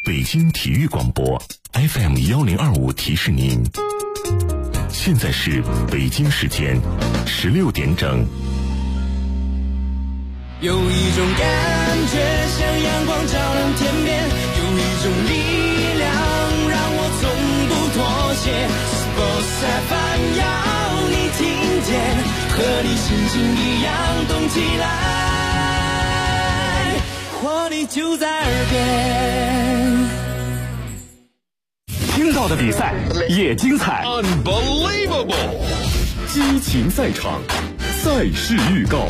北京体育广播 FM1025提示您，现在是北京时间16点整。 有一种感觉像阳光照亮天边，有一种力量让我从不妥协。Sports FM 要你听见，和你心情一样动起来，活力就在耳边。 听到的比赛也精彩 ，Unbelievable！ 激情赛场，赛事预告。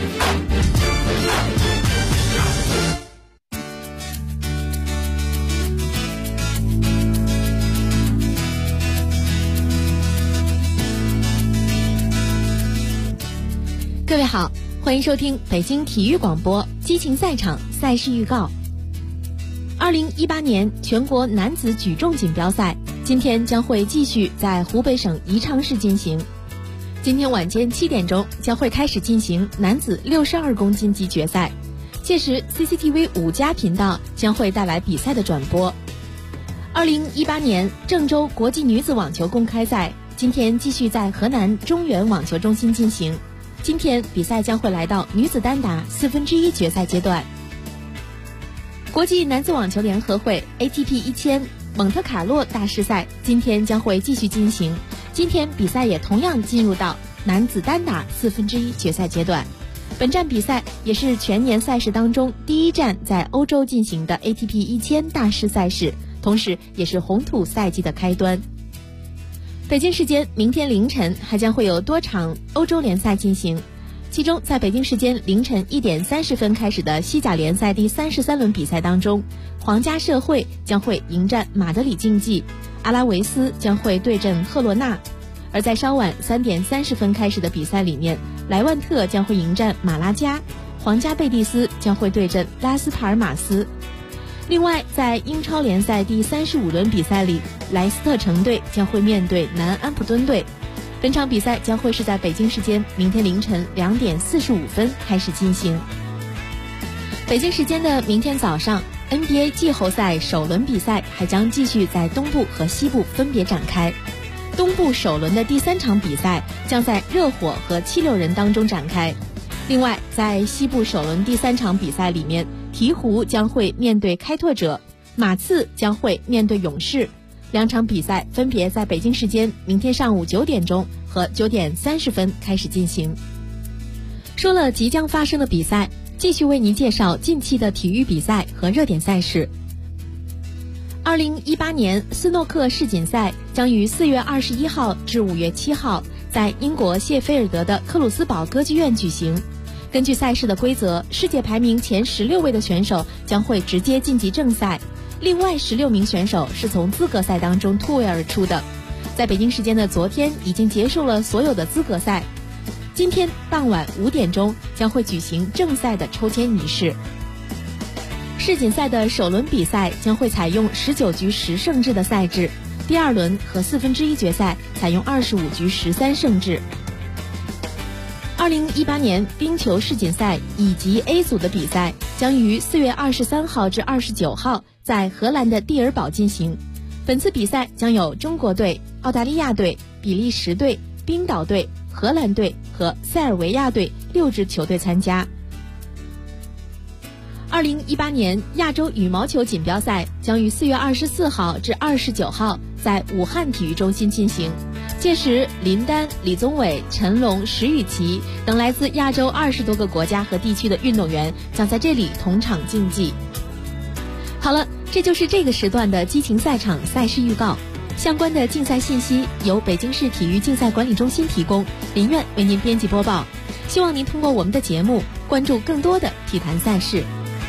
各位好，欢迎收听北京体育广播激情赛场赛事预告。2018年全国男子举重锦标赛今天将会继续在湖北省宜昌市进行。今天晚间7点钟将会开始进行男子62公斤级决赛，届时 CCTV 5+频道将会带来比赛的转播。2018年郑州国际女子网球公开赛今天继续在河南中原网球中心进行，今天比赛将会来到女子单打1/4决赛阶段。国际男子网球联合会 ATP 1000蒙特卡洛大师赛今天将会继续进行，今天比赛也同样进入到男子单打1/4决赛阶段。本站比赛也是全年赛事当中第一站在欧洲进行的 ATP 1000大师赛事，同时也是红土赛季的开端。北京时间明天凌晨还将会有多场欧洲联赛进行，其中在北京时间凌晨1点30分开始的西甲联赛第33轮比赛当中，皇家社会将会迎战马德里竞技，阿拉维斯将会对阵赫罗纳。而在稍晚3点30分开始的比赛里面，莱万特将会迎战马拉加，皇家贝蒂斯将会对阵拉斯帕尔马斯。另外在英超联赛第35轮比赛里，莱斯特城队将会面对南安普敦队。本场比赛将会是在北京时间明天凌晨2点45分开始进行。北京时间的明天早上， NBA 季后赛首轮比赛还将继续在东部和西部分别展开。东部首轮的第3场比赛将在热火和76人当中展开。另外在西部首轮第3场比赛里面，鹈鹕将会面对开拓者，马刺将会面对勇士。两场比赛分别在北京时间明天上午9点钟和9点30分开始进行。说了即将发生的比赛，继续为您介绍近期的体育比赛和热点赛事。2018年斯诺克世锦赛将于4月21号至5月7号在英国谢菲尔德的克鲁斯堡歌剧院举行。根据赛事的规则，世界排名前16位的选手将会直接晋级正赛，另外16名选手是从资格赛当中突围而出的。在北京时间的昨天已经结束了所有的资格赛，今天傍晚5点钟将会举行正赛的抽签仪式。世锦赛的首轮比赛将会采用19局10胜制的赛制，第2轮和1/4决赛采用25局13胜制。2018年冰球世锦赛乙级 A 组的比赛将于4月23号至29号在荷兰的蒂尔堡进行。本次比赛将有中国队、澳大利亚队、比利时队、冰岛队、荷兰队和塞尔维亚队6支球队参加。2018年亚洲羽毛球锦标赛将于4月24号至29号在武汉体育中心进行，届时林丹、李宗伟、陈龙、石宇奇等来自亚洲20多个国家和地区的运动员将在这里同场竞技。好了，这就是这个时段的激情赛场赛事预告。相关的竞赛信息由北京市体育竞赛管理中心提供，林苑为您编辑播报。希望您通过我们的节目关注更多的体坛赛事。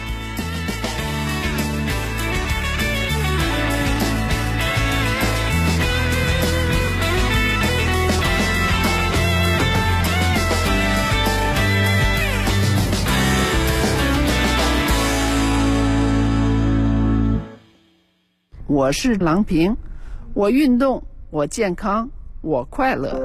我是郎平，我运动，我健康，我快乐。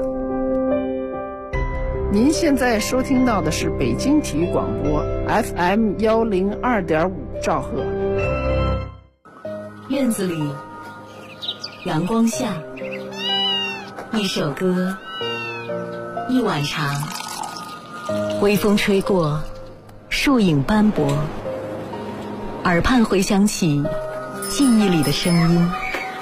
您现在收听到的是北京体育广播 FM102.5兆赫。 院子里，阳光下，一首歌，一碗茶，微风吹过，树影斑驳，耳畔回响起记忆里的声音。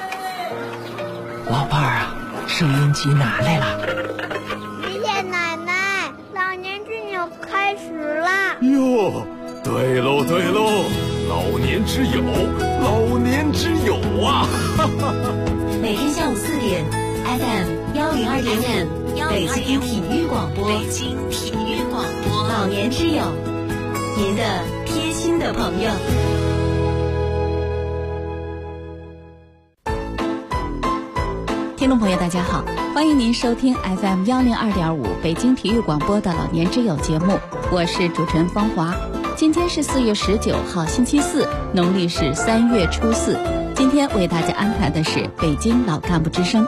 老伴儿啊，收音机拿来了。 爷爷奶奶，老年之友开始啦！ 哟，对喽对喽，老年之友，老年之友啊！ 每天下午4点 FM 102.5北京体育广播，北京体育广播，老年之友，您的贴心的朋友。 听众朋友大家好，欢迎您收听 FM 102.5北京体育广播的老年之友节目，我是主持人芳华。今天是4月19号星期四，农历是3月初4。今天为大家安排的是北京老干部之声。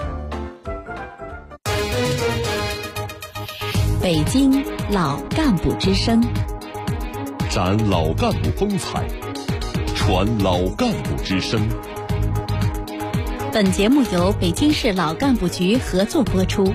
北京老干部之声， 展老干部风采，传老干部之声。 本节目由北京市老干部局合作播出。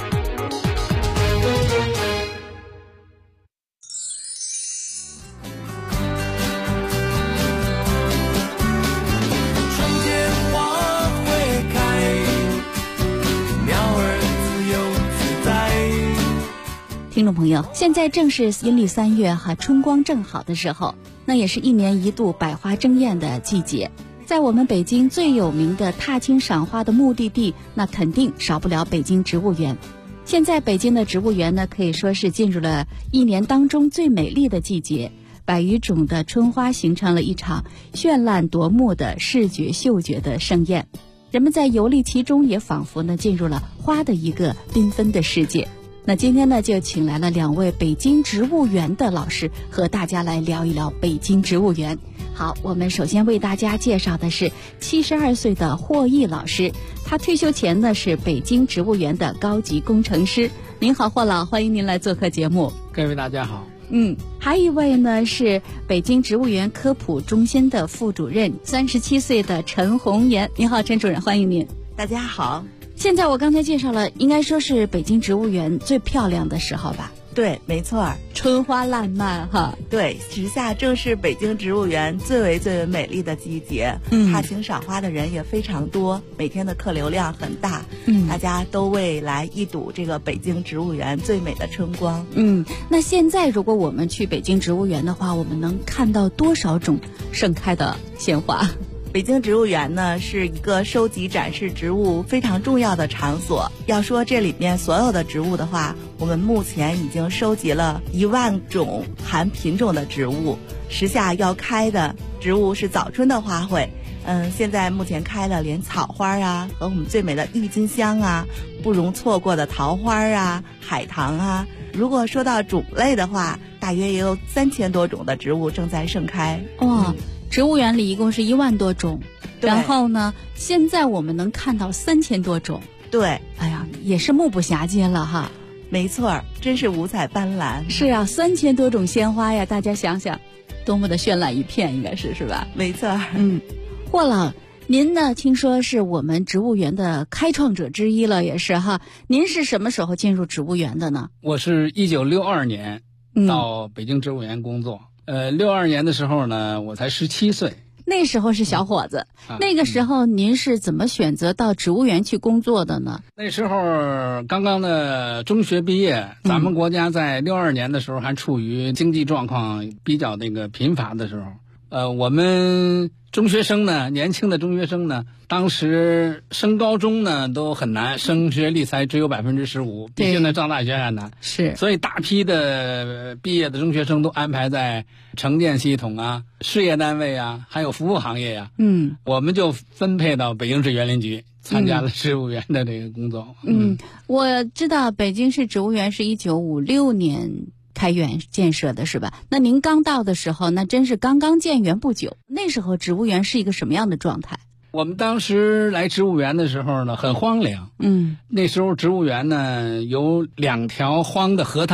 听众朋友，现在正是阴历3月春光正好的时候，那也是一年一度百花争艳的季节。在我们北京最有名的踏青赏花的目的地，那肯定少不了北京植物园。现在北京的植物园呢，可以说是进入了一年当中最美丽的季节，百余种的春花形成了一场绚烂夺目的视觉嗅觉的盛宴。人们在游历其中，也仿佛呢进入了花的一个缤纷的世界。那今天呢，就请来了2位北京植物园的老师，和大家来聊一聊北京植物园。好，我们首先为大家介绍的是72岁的霍毅老师，他退休前呢是北京植物园的高级工程师。您好，霍老，欢迎您来做客节目。 各位大家好。 还有一位呢是北京植物园科普中心的副主任，37岁的陈红岩。您好，陈主任，欢迎您。 大家好。 现在我刚才介绍了，应该说是北京植物园最漂亮的时候吧？ 对，没错， 春花烂漫哈。 对，时下正是北京植物园最为美丽的季节，踏青赏花的人也非常多，每天的客流量很大，大家都为来一睹这个北京植物园最美的春光。 那现在如果我们去北京植物园的话，我们能看到多少种盛开的鲜花？ 北京植物园呢是一个收集展示植物非常重要的场所。要说这里面所有的植物的话，我们目前已经收集了1万种含品种的植物。时下要开的植物是早春的花卉，现在目前开了连草花啊，和我们最美的郁金香啊，不容错过的桃花啊，海棠啊。如果说到种类的话，大约也有3000多种的植物正在盛开。 哇，植物园里一共是1万多种，然后呢，现在我们能看到3000多种。 对， 哎呀，也是目不暇接了哈。 没错，真是五彩斑斓。 是啊，3000多种鲜花呀，大家想想，多么的绚烂一片，应该是吧？ 没错。 霍老，您呢？听说是我们植物园的开创者之一了，也是哈。您是什么时候进入植物园的呢？ 我是1962年到北京植物园工作。62年的时候呢，我才17岁。 那时候是小伙子。那个时候您是怎么选择到植物园去工作的呢？ 那时候刚刚的中学毕业，咱们国家在62年的时候还处于经济状况比较贫乏的时候。我们中学生呢，年轻的中学生呢，当时升高中呢都很难，升学率才只有15%，比现在上大学还难。 是， 所以大批的毕业的中学生都安排在城建系统啊、事业单位啊，还有服务行业呀。我们就分配到北京市园林局，参加了植物园的这个工作。 我知道北京市植物园是1956年开园建设的，是吧？那您刚到的时候，那真是刚刚建园不久。那时候植物园是一个什么样的状态？ 我们当时来植物园的时候呢，很荒凉。那时候植物园呢有2条荒的河滩。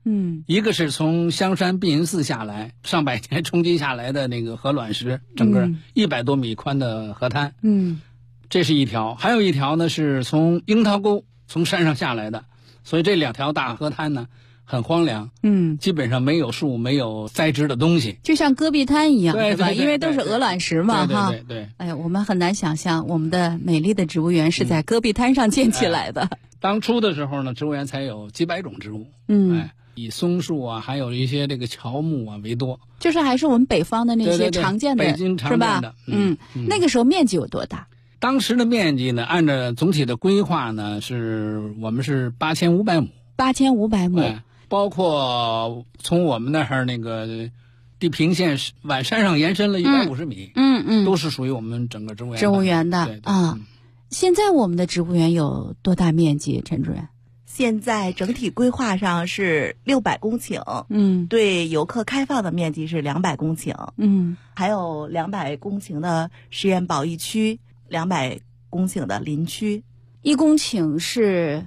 一个是从香山碧云寺下来，上百年冲击下来的那个河卵石，整个100多米宽的河滩，这是一条。还有一条呢是从樱桃沟从山上下来的，所以这2条大河滩呢很荒凉，基本上没有树，没有栽植的东西， 就像戈壁滩一样， 对吧？因为都是鹅卵石嘛，哈。 对。 哎呀，我们很难想象我们的美丽的植物园是在戈壁滩上建起来的。 当初的时候呢，植物园才有几百种植物，以松树啊，还有一些这个乔木啊为多， 就是还是我们北方的那些常见的， 北京常见的， 那个时候面积有多大？ 当时的面积呢，按照总体的规划呢，我们是8500亩 ，8500亩。 包括从我们那儿那个地平线往山上延伸了150米，都是属于我们整个植物园的对啊。现在我们的植物园有多大面积，陈主任？ 现在整体规划上是600公顷，对游客开放的面积是200公顷，还有200公顷的实验保育区，200公顷的林区 ，1公顷是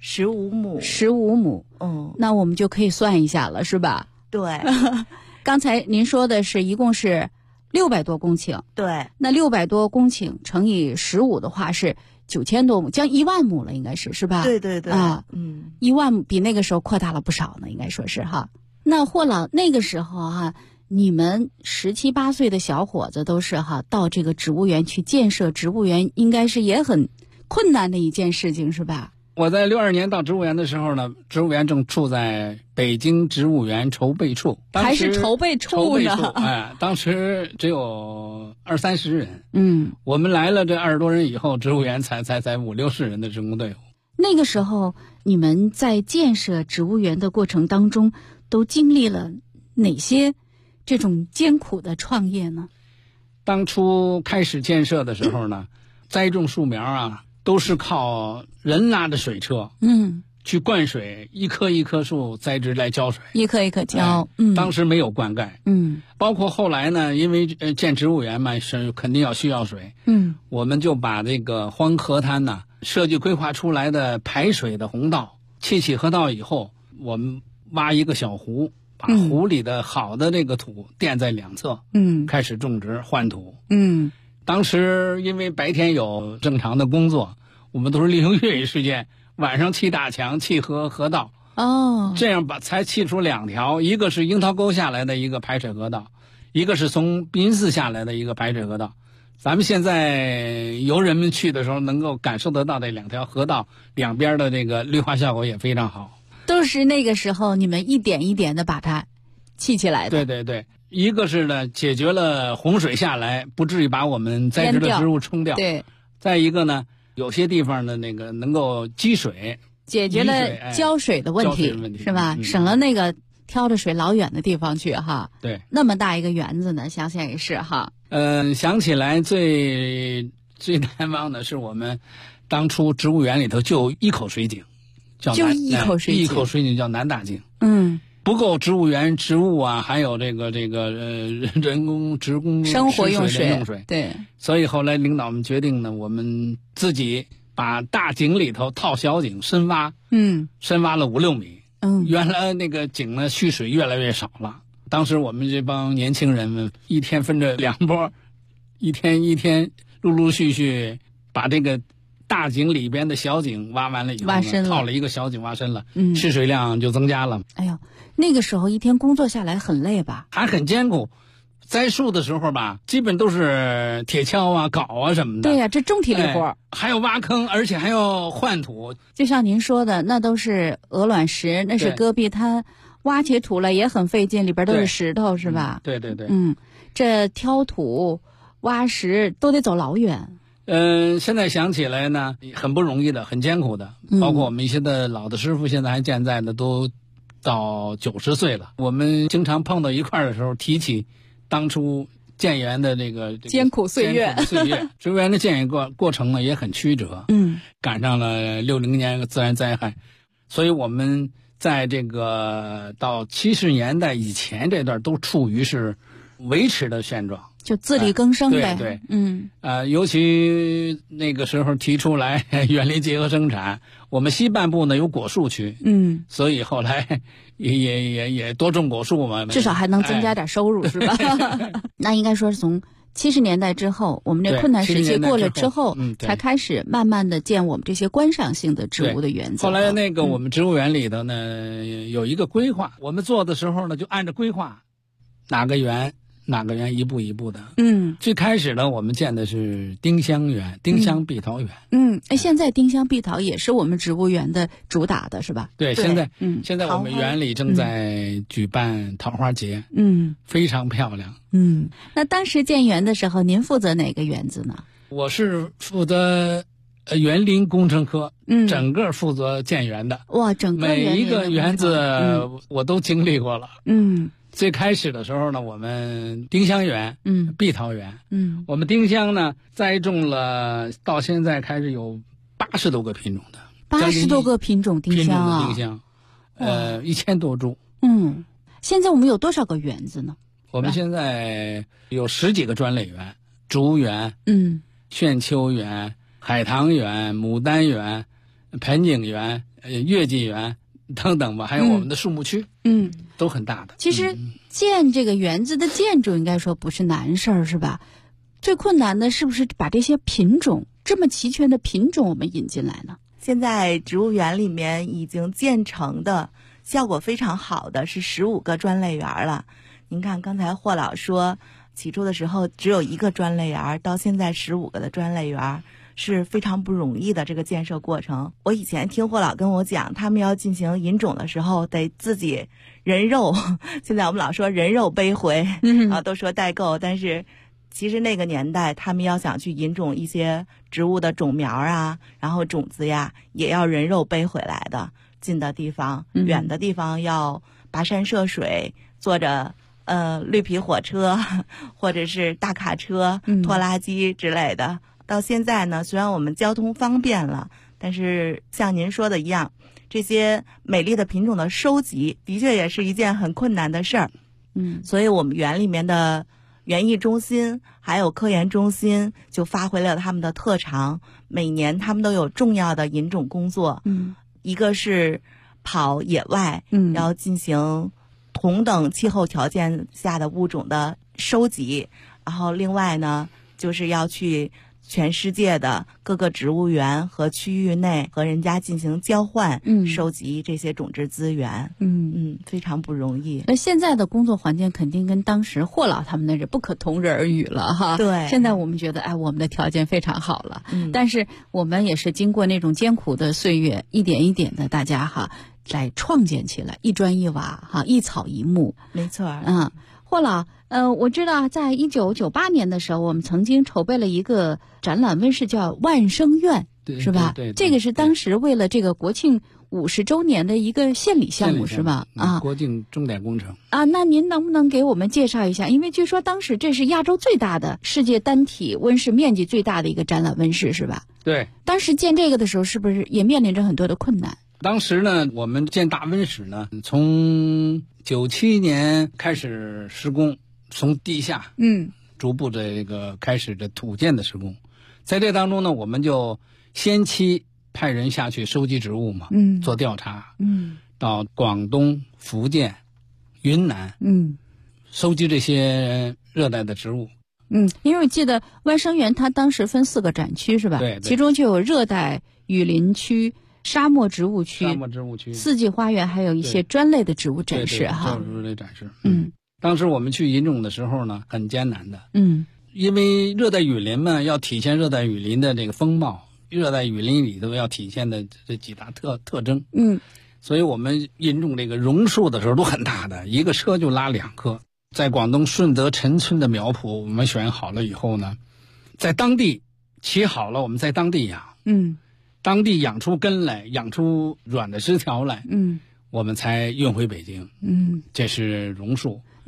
15亩 ，15亩，那我们就可以算一下了，是吧？ 对。 刚才您说的是一共是600多公顷， 对， 那600多公顷乘以15的话是9000多亩，将1万亩了，应该是吧？ 对啊 ，1万亩比那个时候扩大了不少呢，应该说是哈。那霍老那个时候哈，你们17、18岁的小伙子都是哈，到这个植物园去建设植物园，应该是也很困难的一件事情，是吧？ 我在62年到植物园的时候呢，植物园正处在北京植物园筹备处， 还是筹备处呢？当时只有20-30人，我们来了这20多人以后，植物园才50-60人的职工队伍。 那个时候，你们在建设植物园的过程当中，都经历了哪些这种艰苦的创业呢？ 当初开始建设的时候呢，栽种树苗啊，都是靠人拉着水车，去灌水，一棵一棵树栽植来浇水， 一棵一棵浇。 当时没有灌溉，包括后来呢，因为建植物园嘛，是肯定需要水，我们就把这个荒河滩呢，设计规划出来的排水的洪道，砌起河道以后，我们挖一个小湖，把湖里的好的这个土垫在两侧，开始种植换土，当时因为白天有正常的工作，我们都是利用业余时间，晚上砌大墙、砌河道。这样才砌出2条，一个是樱桃沟下来的一个排水河道，一个是从碧云寺下来的一个排水河道。咱们现在游人们去的时候，能够感受得到这2条河道两边的这个绿化效果也非常好。 都是那个时候你们一点一点的把它砌起来的。 对。一个是呢，解决了洪水下来不至于把我们栽植的植物冲掉。 对。 再一个呢，有些地方的那个能够积水， 解决了浇水的问题，是吧？省了那个挑着水老远的地方去哈。 对。 那么大一个园子呢，想想也是哈。 想起来最难忘的是我们当初植物园里头就一口水井， 一口水井叫南大井。不够植物园植物啊，还有这个人工职工生活用水， 对。 所以后来领导们决定呢，我们自己把大井里头套小井深挖，深挖了5-6米。原来那个井呢蓄水越来越少了。当时我们这帮年轻人们一天分着2波，一天陆陆续续把这个大井里边的小井挖完了以后， 挖深了， 套了一个小井挖深了，蓄水量就增加了。 哎呦，那个时候一天工作下来很累吧？ 还很艰苦。栽树的时候吧，基本都是铁锹啊、镐啊什么的。 对呀，这重体力活， 还要挖坑，而且还要换土。 就像您说的，那都是鹅卵石，那是戈壁滩，挖起土来也很费劲，里边都是石头，是吧？ 对。 这挑土、挖石都得走老远。 现在想起来呢，很不容易的，很艰苦的。包括我们一些的老的师傅，现在还健在的，都到90岁了。我们经常碰到一块的时候，提起当初建园的这个艰苦岁月。 植物园的建园过程呢也很曲折，赶上了60年自然灾害，所以我们在这个到70年代以前这段都处于是维持的现状， 就自力更生呗。 对， 尤其那个时候提出来园林结合生产，我们西半部呢有果树区，所以后来也多种果树嘛， 至少还能增加点收入，是吧？那应该说是从70年代之后，我们这困难时期过了之后，才开始慢慢的建我们这些观赏性的植物的园子。 后来那个我们植物园里头呢，有一个规划，我们做的时候呢，就按照规划，哪个园一步一步的。最开始呢，我们建的是丁香园，丁香碧桃园。 现在丁香碧桃也是我们植物园的主打的是吧？ 对，现在我们园里正在举办桃花节，非常漂亮。 那当时建园的时候，您负责哪个园子呢？ 我是负责园林工程科，整个负责建园的。 哇，整个每一个园子我都经历过了。最开始的时候呢，我们丁香园，碧桃园，我们丁香呢栽种了，到现在开始有80多个品种的 ，80多个品种丁香啊 ，1000多株。 现在我们有多少个园子呢？ 我们现在有10几个专类园，竹园，炫秋园、海棠园、牡丹园、盆景园、月季园等等吧，还有我们的树木区，都很大的。 其实建这个园子的建筑应该说不是难事儿，是吧？最困难的是不是把这些品种，这么齐全的品种我们引进来呢？ 现在植物园里面已经建成的效果非常好的是15个专类园了。您看刚才霍老说起初的时候只有1个专类园，到现在15个的专类园，是非常不容易的这个建设过程。我以前听霍老跟我讲，他们要进行引种的时候得自己人肉，现在我们老说人肉背回，都说代购，但是其实那个年代他们要想去引种一些植物的种苗啊，然后种子呀，也要人肉背回来的。近的地方，远的地方要跋山涉水，坐着绿皮火车或者是大卡车、拖拉机之类的。到现在呢，虽然我们交通方便了，但是像您说的一样，这些美丽的品种的收集的确也是一件很困难的事儿。所以我们园里面的园艺中心还有科研中心就发挥了他们的特长，每年他们都有重要的引种工作。一个是跑野外，然后进行同等气候条件下的物种的收集，然后另外呢就是要去全世界的各个植物园和区域内和人家进行交换，收集这些种质资源。非常不容易。 那现在的工作环境肯定跟当时霍老他们那是不可同日而语了哈。 对， 现在我们觉得我们的条件非常好了，但是我们也是经过那种艰苦的岁月，一点一点的大家来创建起来，一砖一瓦一草一木。 没错。 霍老，我知道在1998年的时候，我们曾经筹备了一个展览温室，叫万生院，是吧？ 对， 这个是当时为了这个国庆50周年的一个献礼项目，是吧？ 国庆重点工程那您能不能给我们介绍一下？因为据说当时这是亚洲最大的、世界单体温室面积最大的一个展览温室，是吧？ 对。 当时建这个的时候，是不是也面临着很多的困难？ 当时呢，我们建大温室呢，从97年开始施工，从地下逐步这个开始这土建的施工。在这当中呢，我们就先期派人下去收集植物嘛，做调查，到广东、福建、云南，收集这些热带的植物。 因为我记得万生园它当时分4个展区，是吧？ 对， 其中就有热带雨林区、沙漠植物区、四季花园，还有一些专类的植物展示哈。 专类展示。当时我们去引种的时候呢，很艰难的。因为热带雨林嘛，要体现热带雨林的这个风貌，热带雨林里头要体现的这几大特征。所以我们引种这个榕树的时候都很大的，一个车就拉2棵。在广东顺德陈村的苗圃，我们选好了以后呢，在当地起好了，我们在当地养。当地养出根来，养出软的枝条来，我们才运回北京。这是榕树。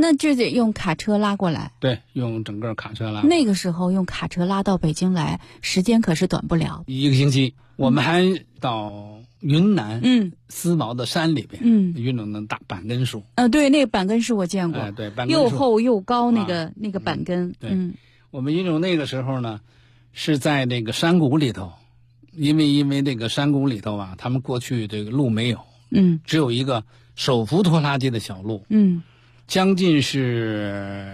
那就得用卡车拉过来。 对，用整个卡车拉。 那个时候用卡车拉到北京来，时间可是短不了 ，1个星期。我们还到云南思茅的山里边，运种那大板根树。 对，那个板根树我见过， 对，板根树又厚又高，那个板根。 对，我们运种那个时候呢，是在那个山谷里头，因为这个山谷里头啊，他们过去这个路没有，只有一个手扶拖拉机的小路，将近是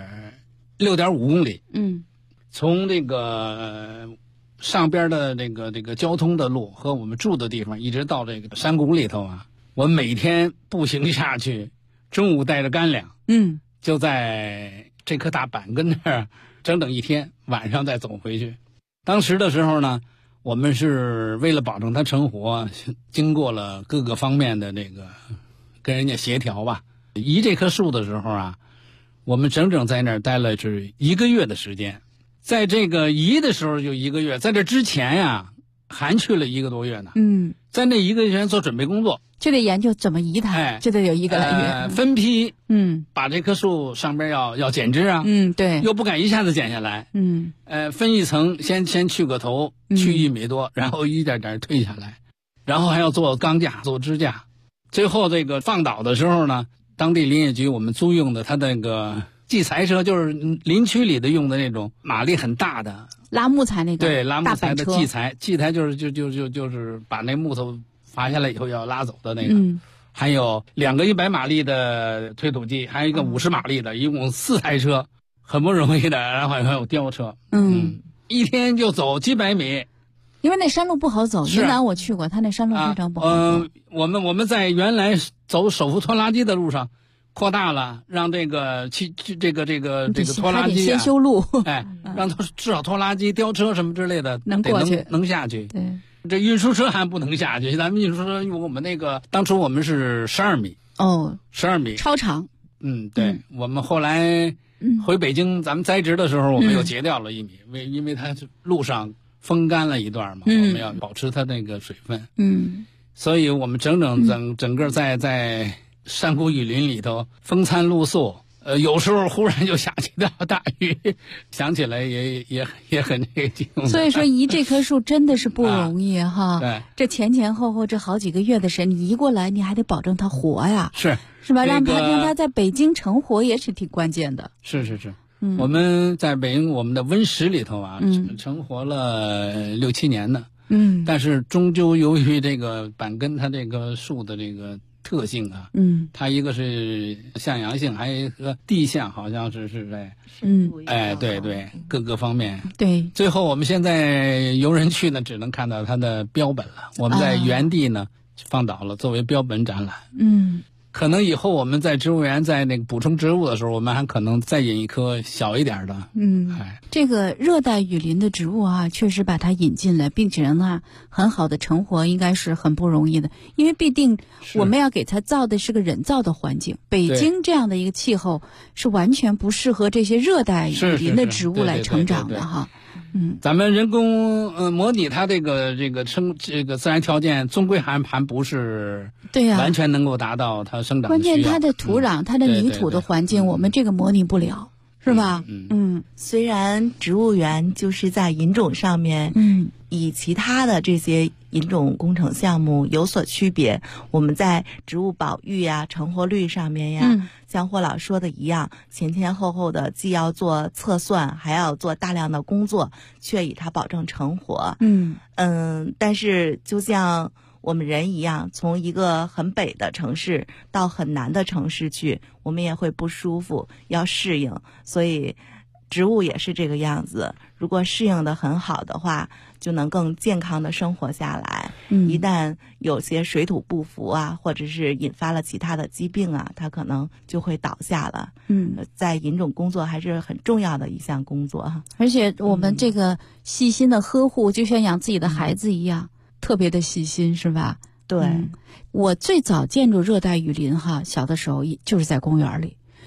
6.5公里，从这个上边的这个交通的路和我们住的地方，一直到这个山谷里头啊，我每天步行下去，中午带着干粮，就在这棵大板根那儿整整1天，晚上再走回去。当时的时候呢，我们是为了保证它成活，经过了各个方面的这个跟人家协调吧。移这棵树的时候啊，我们整整在那儿待了是1个月的时间。在这个移的时候就1个月，在这之前呀，还去了1个多月呢。在那1个月前做准备工作， 就得研究怎么移它，就得有1个来月。 分批，把这棵树上边要剪枝啊， 对， 又不敢一下子剪下来，分一层，先去个头，去1米多，然后一点点退下来，然后还要做钢架、做支架，最后这个放倒的时候呢，当地林业局我们租用的他那个计材车，就是林区里的用的那种马力很大的拉木材那个， 对，拉木材的计材就是把那木头伐下来以后要拉走的那个，还有2个100马力的推土机，还有一个50马力的，一共4台车，很不容易的，然后还有吊车，一天就走几百米。 因为那山路不好走，云南我去过，他那山路非常不好走。 我们在原来走手扶拖拉机的路上扩大了，让这个这个拖拉机先修路， 让它至少拖拉机、吊车什么之类的能过去， 能下去。 对， 这运输车还不能下去。咱们运输车，我们那个当初我们是12米，12米超长。 对，我们后来回北京，咱们栽植的时候，我们又截掉了1米，因为它路上风干了一段嘛，我们要保持它那个水分。所以我们整个在山谷雨林里头风餐露宿，有时候忽然就下起大雨，想起来也很激动。 所以说移这棵树真的是不容易哈。 对， 这前后这好几个月的时间，你移过来，你还得保证它活呀，是吧？让它在北京成活也是挺关键的。 是。我们在北京我们的温室里头啊，成活了6、7年呢。但是终究由于这个板根它这个树的这个特性啊，它一个是向阳性，还有一个地象好像是在，对，各个方面。 对， 最后我们现在游人去呢，只能看到它的标本了。我们在原地呢放倒了，作为标本展览。可能以后我们在植物园在那个补充植物的时候，我们还可能再引一棵小一点的。 这个热带雨林的植物啊，确实把它引进来，并且让它很好的成活，应该是很不容易的。因为必定我们要给它造的是个人造的环境，北京这样的一个气候是完全不适合这些热带雨林的植物来成长的哈。 咱们人工模拟它这个自然条件，终归还不是完全能够达到它生长的需要。 关键它的土壤、它的泥土的环境，我们这个模拟不了，是吧？ 虽然植物园就是在引种上面，以其他的这些引种工程项目有所区别，我们在植物保育呀、成活率上面呀，像霍老说的一样，前后的既要做测算，还要做大量的工作，却以它保证成活。但是就像我们人一样，从一个很北的城市到很南的城市去，我们也会不舒服，要适应。所以植物也是这个样子，如果适应的很好的话，就能更健康的生活下来。一旦有些水土不服啊，或者是引发了其他的疾病啊，它可能就会倒下了。在引种工作还是很重要的一项工作。 而且我们这个细心的呵护，就像养自己的孩子一样，特别的细心，是吧？ 对。 我最早见着热带雨林哈，小的时候就是在公园里。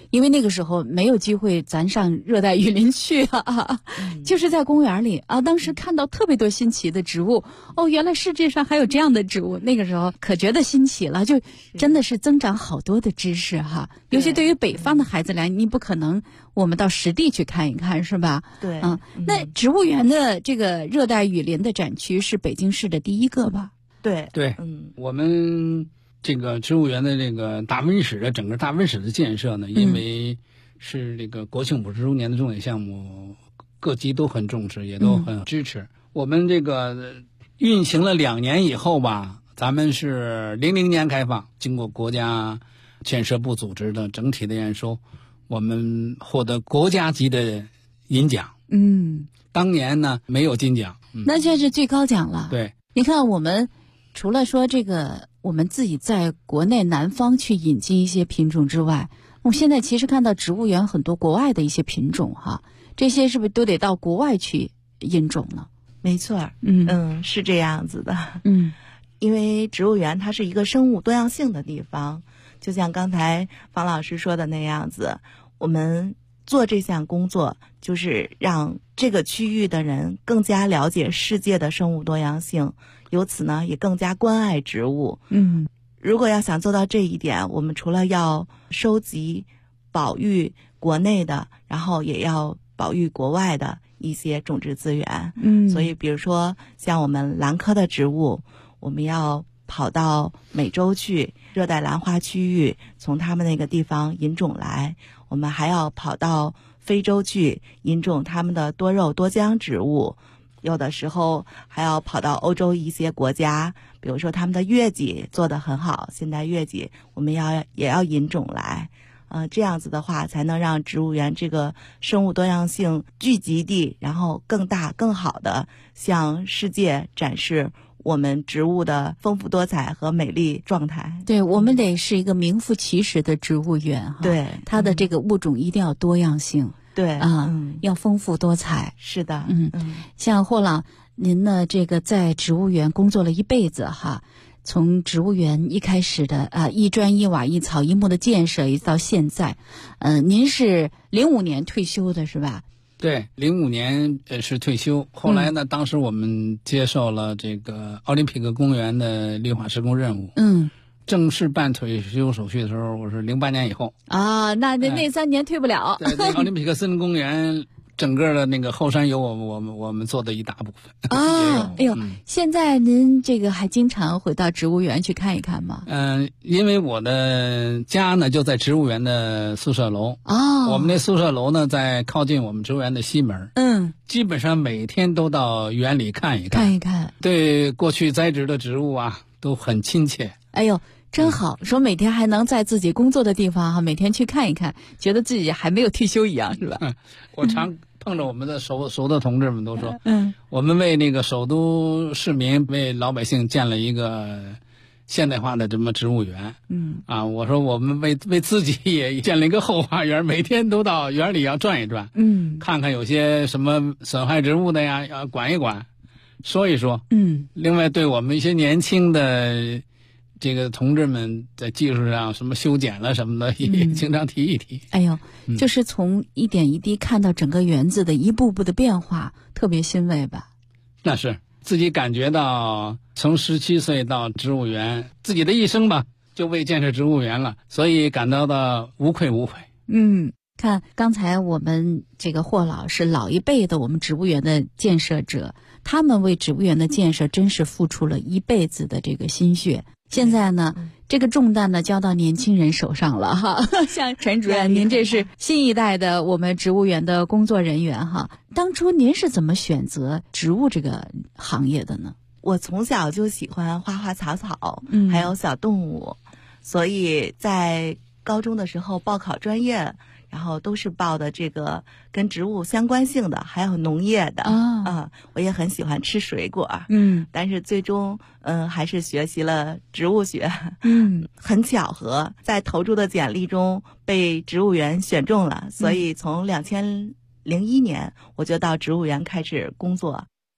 因为那个时候没有机会咱上热带雨林去啊，就是在公园里啊，当时看到特别多新奇的植物，哦，原来世界上还有这样的植物，那个时候可觉得新奇了，就真的是增长好多的知识哈。尤其对于北方的孩子来，你不可能我们到实地去看一看，是吧？ 对， 那植物园的这个热带雨林的展区是北京市的第一个吧？ 对， 我们这个植物园的这个大温室的整个大温室的建设呢，因为是这个国庆50周年的重点项目，各级都很重视，也都很支持。我们这个运行了2年以后吧，咱们是00年开放，经过国家建设部组织的整体的验收，我们获得国家级的银奖。当年呢没有金奖， 那这是最高奖了。 对， 你看我们除了说这个我们自己在国内南方去引进一些品种之外，我现在其实看到植物园很多国外的一些品种哈，这些是不是都得到国外去引种呢？ 没错，是这样子的。因为植物园它是一个生物多样性的地方，就像刚才方老师说的那样子，我们做这项工作就是让这个区域的人更加了解世界的生物多样性，由此呢也更加关爱植物。如果要想做到这一点，我们除了要收集保育国内的，然后也要保育国外的一些种植资源。所以比如说像我们兰科的植物，我们要跑到美洲去，热带兰花区域，从他们那个地方引种来。我们还要跑到非洲去引种他们的多肉多浆植物，有的时候还要跑到欧洲一些国家，比如说他们的月季做得很好，现代月季我们也要引种来。这样子的话才能让植物园这个生物多样性聚集地，然后更大更好的向世界展示我们植物的丰富多彩和美丽状态。 对，我们得是一个名副其实的植物园哈。 对， 它的这个物种一定要多样性。 对要丰富多彩。 是的。 像霍老您呢，这个在植物园工作了一辈子哈，从植物园一开始的一砖一瓦一草一木的建设，一直到现在，您是05年退休的是吧？ 对，05年是退休。后来呢，当时我们接受了这个奥林匹克公园的绿化施工任务。正式办退休手续的时候，我是08年以后。 那3年退不了。 对，那奥林匹克森林公园整个的那个后山有我们做的一大部分。 哎呦，现在您这个还经常回到植物园去看一看吗？ 因为我的家呢就在植物园的宿舍楼。我们那宿舍楼呢在靠近我们植物园的西门。基本上每天都到园里看一看，对过去栽植的植物啊都很亲切。 哎呦，真好，说每天还能在自己工作的地方每天去看一看，觉得自己还没有退休一样，是吧？ 我常碰着我们的熟的同志们都说，我们为那个首都市民为老百姓建了一个现代化的这么植物园。我说我们为自己也建了一个后花园，每天都到园里要转一转，看看有些什么损害植物的呀，要管一管，说一说。另外对我们一些年轻的这个同志们在技术上什么修剪了什么的，也经常提一提。 哎呦，就是从一点一滴看到整个园子的一步步的变化，特别欣慰吧？那是自己感觉到从17岁到植物园，自己的一生吧，就为建设植物园了，所以感到无愧无悔。 看刚才我们这个霍老是老一辈的我们植物园的建设者，他们为植物园的建设真是付出了一辈子的这个心血。现在呢，这个重担呢交到年轻人手上了哈。像陈主任，您这是新一代的我们植物园的工作人员哈。当初您是怎么选择植物这个行业的呢？ 我从小就喜欢花花草草，还有小动物，所以在高中的时候报考专业，然后都是报的这个跟植物相关性的，还有农业的。我也很喜欢吃水果。但是最终还是学习了植物学。很巧合，在投注的简历中被植物园选中了，所以从2001年我就到植物园开始工作。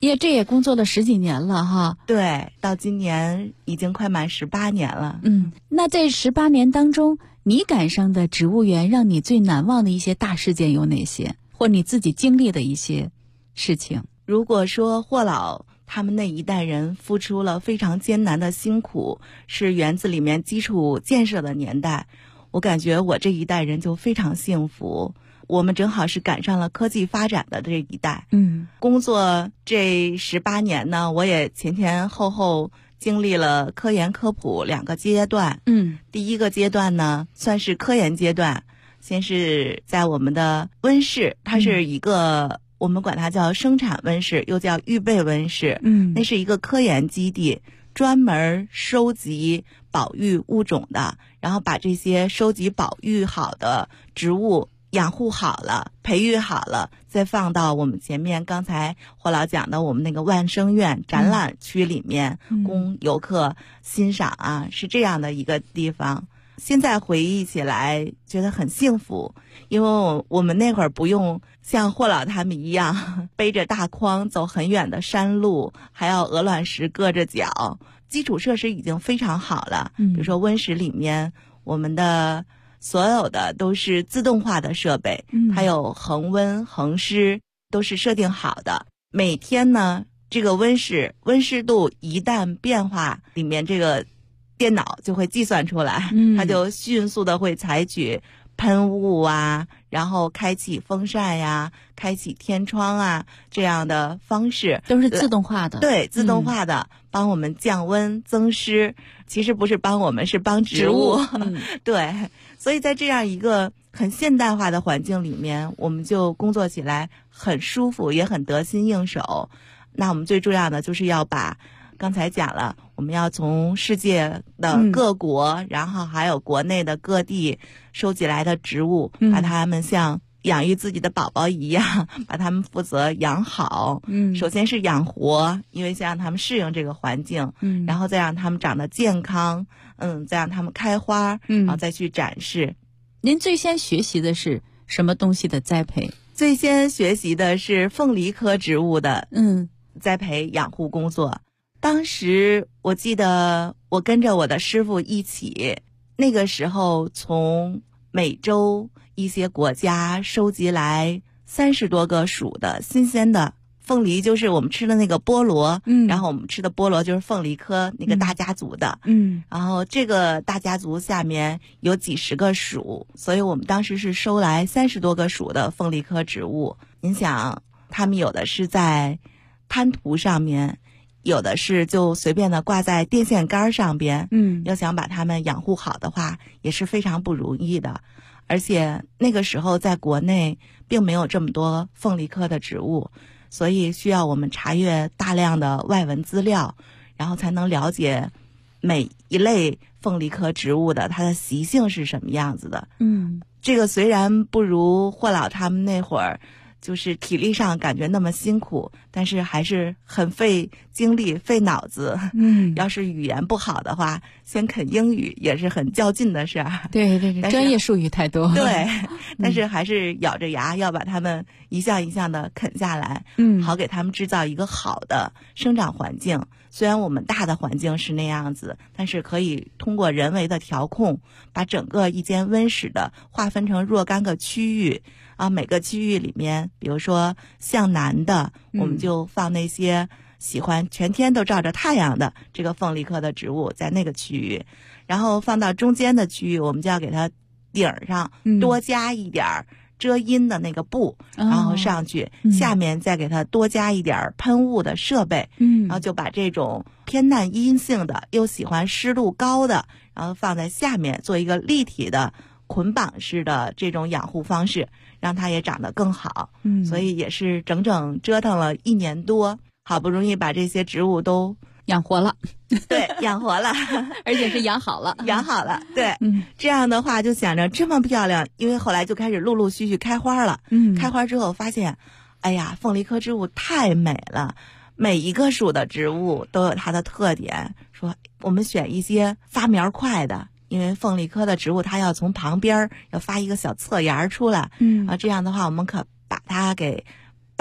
这也工作了10几年了哈。 对，到今年已经快满18年了。 那在18年当中，你赶上的植物园让你最难忘的一些大事件有哪些，或你自己经历的一些事情？ 如果说霍老他们那一代人付出了非常艰难的辛苦，是园子里面基础建设的年代，我感觉我这一代人就非常幸福。我们正好是赶上了科技发展的这一代。工作这18年呢，我也前前后后经历了科研科普2个阶段。第一个阶段呢，算是科研阶段，先是在我们的温室，它是一个我们管它叫生产温室，又叫预备温室。那是一个科研基地，专门收集保育物种的，然后把这些收集保育好的植物养护好了，培育好了，再放到我们前面刚才霍老讲的我们那个万生院展览区里面，供游客欣赏啊，是这样的一个地方。现在回忆起来觉得很幸福，因为我们那会儿不用像霍老他们一样背着大筐走很远的山路，还要鹅卵石硌着脚，基础设施已经非常好了。比如说温室里面我们的所有的都是自动化的设备，还有恒温恒湿都是设定好的。每天呢，这个温室度一旦变化，里面这个电脑就会计算出来，它就迅速的会采取喷雾啊，然后开启风扇呀，开启天窗啊，这样的方式都是自动化的。 对，自动化的，帮我们降温增湿。其实不是帮我们，是帮植物。对，所以在这样一个很现代化的环境里面，我们就工作起来很舒服，也很得心应手。那我们最重要的就是要把刚才讲了，我们要从世界的各国，然后还有国内的各地收集来的植物，把它们像养育自己的宝宝一样，把它们负责养好。首先是养活，因为先让它们适应这个环境，然后再让它们长得健康，再让它们开花，然后再去展示。 您最先学习的是什么东西的栽培？ 最先学习的是凤梨科植物的栽培养护工作。当时我记得我跟着我的师傅一起，那个时候从美洲一些国家收集来30多个属的新鲜的凤梨，就是我们吃的那个菠萝，然后我们吃的菠萝就是凤梨科那个大家族的，然后这个大家族下面有几十个属，所以我们当时是收来30多个属的凤梨科植物。您想，他们有的是在滩涂上面，有的是就随便的挂在电线杆上边，要想把它们养护好的话，也是非常不容易的。而且那个时候在国内并没有这么多凤梨科的植物，所以需要我们查阅大量的外文资料，然后才能了解每一类凤梨科植物的它的习性是什么样子的。这个虽然不如霍老他们那会儿就是体力上感觉那么辛苦，但是还是很费精力费脑子。要是语言不好的话，先啃英语也是很较劲的事儿。 对，专业术语太多。 对，但是还是咬着牙要把它们一项一项的啃下来，好给它们制造一个好的生长环境。虽然我们大的环境是那样子，但是可以通过人为的调控，把整个一间温室的划分成若干个区域啊，每个区域里面，比如说向南的，我们就放那些喜欢全天都照着太阳的这个凤梨科的植物在那个区域，然后放到中间的区域，我们就要给它顶上多加一点遮阴的那个布，然后上去，下面再给它多加一点喷雾的设备，然后就把这种偏耐阴性的又喜欢湿度高的，然后放在下面做一个立体的捆绑式的这种养护方式，让它也长得更好。所以也是整整折腾了1年多，好不容易把这些植物都养活了。 对，养活了， 而且是养好了。 养好了，对。这样的话就想着这么漂亮，因为后来就开始陆陆续续开花了。开花之后发现，哎呀，凤梨科植物太美了，每一个属的植物都有它的特点。说我们选一些发苗快的，因为凤梨科的植物它要从旁边要发一个小侧芽出来，这样的话我们可把它给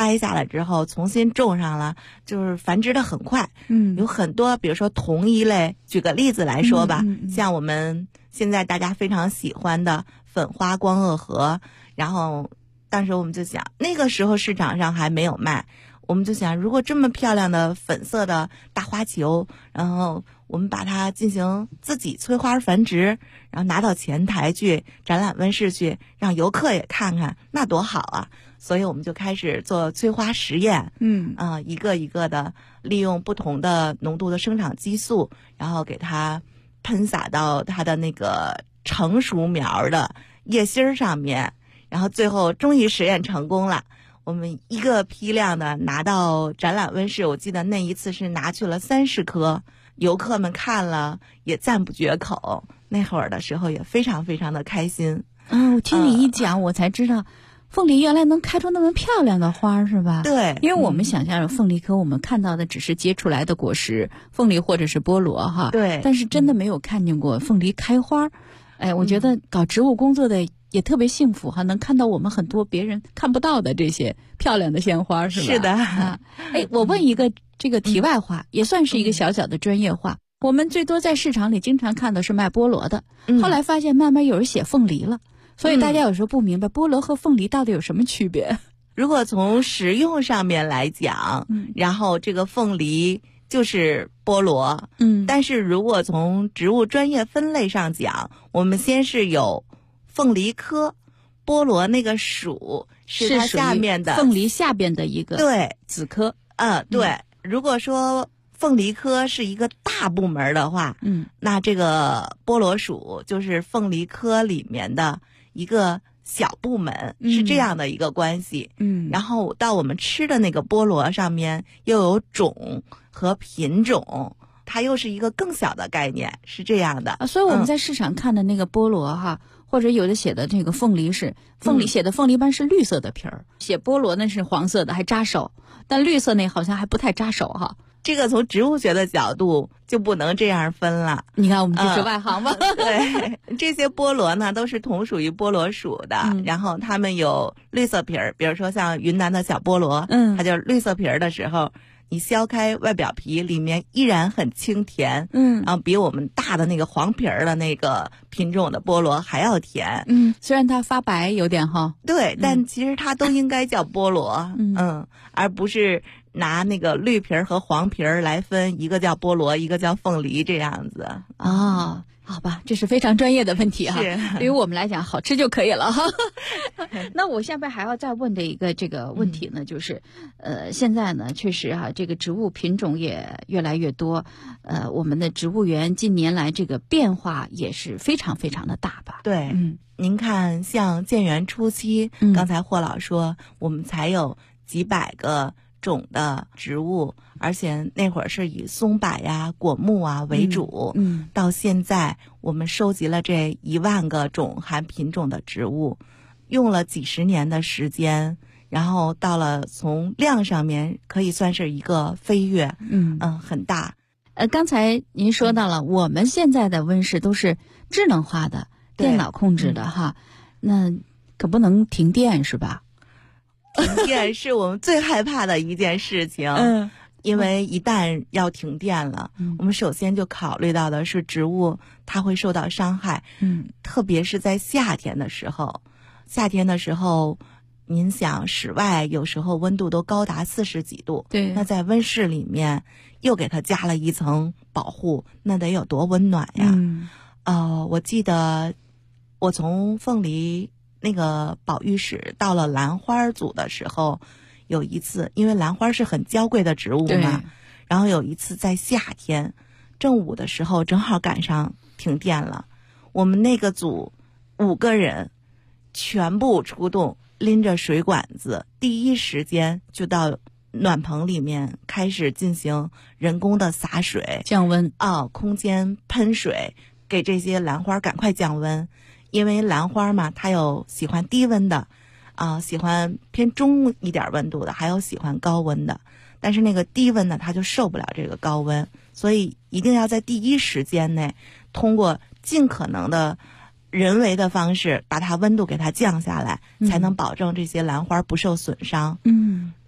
掰下来之后重新种上了，就是繁殖的很快。有很多，比如说同一类，举个例子来说吧，像我们现在大家非常喜欢的粉花光萼荷，然后当时我们就想，那个时候市场上还没有卖，我们就想，如果这么漂亮的粉色的大花球，然后我们把它进行自己催花繁殖，然后拿到前台去展览温室去，让游客也看看，那多好啊！所以我们就开始做催花实验，一个一个的利用不同的浓度的生长激素，然后给它喷洒到它的那个成熟苗的叶心上面，然后最后终于实验成功了。我们一个批量的拿到展览温室，我记得那一次是拿去了30颗，游客们看了也赞不绝口，那会儿的时候也非常非常的开心。 我听你一讲，我才知道凤梨原来能开出那么漂亮的花，是吧？ 对， 因为我们想象凤梨科，我们看到的只是结出来的果实，凤梨或者是菠萝哈。 对， 但是真的没有看见过凤梨开花。我觉得搞植物工作的也特别幸福哈，能看到我们很多别人看不到的这些漂亮的鲜花，是吧？ 是的。 我问一个这个题外话，也算是一个小小的专业化。我们最多在市场里经常看的是卖菠萝的，后来发现慢慢有人写凤梨了。所以大家有时候不明白菠萝和凤梨到底有什么区别。 如果从食用上面来讲，然后这个凤梨就是菠萝，但是如果从植物专业分类上讲，我们先是有凤梨科，菠萝那个属是它下面的凤梨下边的一个对子科。 对。如果说凤梨科是一个大部门的话，那这个菠萝属就是凤梨科里面的一个小部门，是这样的一个关系。然后到我们吃的那个菠萝上面又有种和品种，它又是一个更小的概念，是这样的。 所以我们在市场看的那个菠萝哈，或者有的写的这个凤梨是凤梨写的凤梨般是绿色的皮儿，写菠萝那是黄色的还扎手，但绿色那好像还不太扎手哈。 这个从植物学的角度就不能这样分了。 你看我们就是外行吧。 对，这些菠萝呢都是同属于菠萝属的，然后它们有绿色皮儿，比如说像云南的小菠萝，它就是绿色皮儿的时候，你削开外表皮，里面依然很清甜，然后比我们大的那个黄皮儿的那个品种的菠萝还要甜。 虽然它发白有点哈。 对，但其实它都应该叫菠萝，而不是拿那个绿皮儿和黄皮儿来分，一个叫菠萝，一个叫凤梨这样子。 好吧，这是非常专业的问题哈。对于我们来讲，好吃就可以了哈。那我下边还要再问的一个这个问题呢，就是现在呢确实哈，这个植物品种也越来越多，我们的植物园近年来这个变化也是非常非常的大吧？ 对，您看像建园初期，刚才霍老说我们才有几百个种的植物，而且那会儿是以松柏呀、果木啊为主。到现在我们收集了这1万个种含品种的植物，用了几十年的时间，然后到了从量上面可以算是一个飞跃，很大。 刚才您说到了，我们现在的温室都是智能化的、电脑控制的哈，那可不能停电是吧？ 停电是我们最害怕的一件事情，因为一旦要停电了，我们首先就考虑到的是植物它会受到伤害，特别是在夏天的时候。夏天的时候，您想室外有时候温度都高达40几度， 对， 那在温室里面又给它加了一层保护，那得有多温暖呀。我记得我从凤梨那个保育室到了兰花组的时候，有一次因为兰花是很娇贵的植物嘛，然后有一次在夏天正午的时候正好赶上停电了，我们那个组5个人全部出动，拎着水管子，第一时间就到暖棚里面开始进行人工的洒水降温， 空间喷水，给这些兰花赶快降温。因为兰花嘛，它有喜欢低温的，喜欢偏中一点温度的，还有喜欢高温的。但是那个低温呢，它就受不了这个高温，所以一定要在第一时间内，通过尽可能的人为的方式，把它温度给它降下来，才能保证这些兰花不受损伤。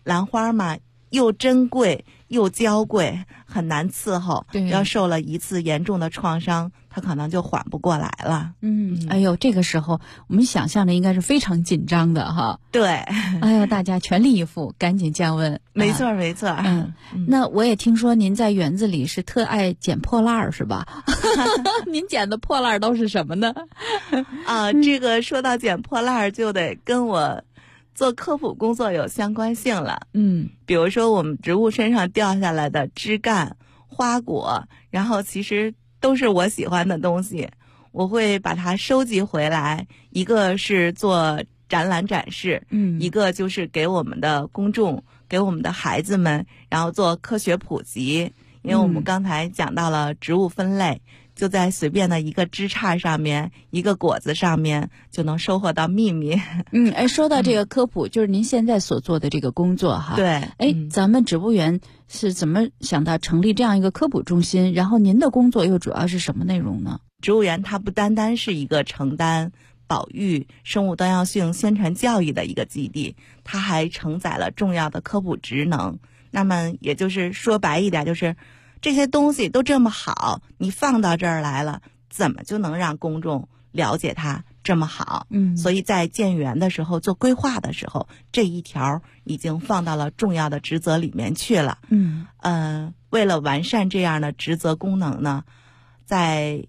兰花嘛，又珍贵又娇贵，很难伺候。 对， 要受了一次严重的创伤，它可能就缓不过来了。 哎呦，这个时候我们想象的应该是非常紧张的哈。 对， 哎呦，大家全力以赴，赶紧降温。 没错，没错。 那我也听说您在园子里是特爱捡破烂儿，是吧？您捡的破烂儿都是什么呢？ 这个说到捡破烂儿，就得跟我做科普工作有相关性了。比如说我们植物身上掉下来的枝干、花果，然后其实都是我喜欢的东西，我会把它收集回来，一个是做展览展示，一个就是给我们的公众，给我们的孩子们，然后做科学普及。因为我们刚才讲到了植物分类，就在随便的一个枝杈上面，一个果子上面就能收获到秘密。 说到这个科普，就是您现在所做的这个工作哈。 对。 咱们植物园是怎么想到成立这样一个科普中心？然后您的工作又主要是什么内容呢？ 植物园它不单单是一个承担保育、生物多样性宣传教育的一个基地，它还承载了重要的科普职能。那么也就是说白一点，就是这些东西都这么好，你放到这儿来了，怎么就能让公众了解它这么好？所以在建园的时候做规划的时候，这一条已经放到了重要的职责里面去了。为了完善这样的职责功能呢，在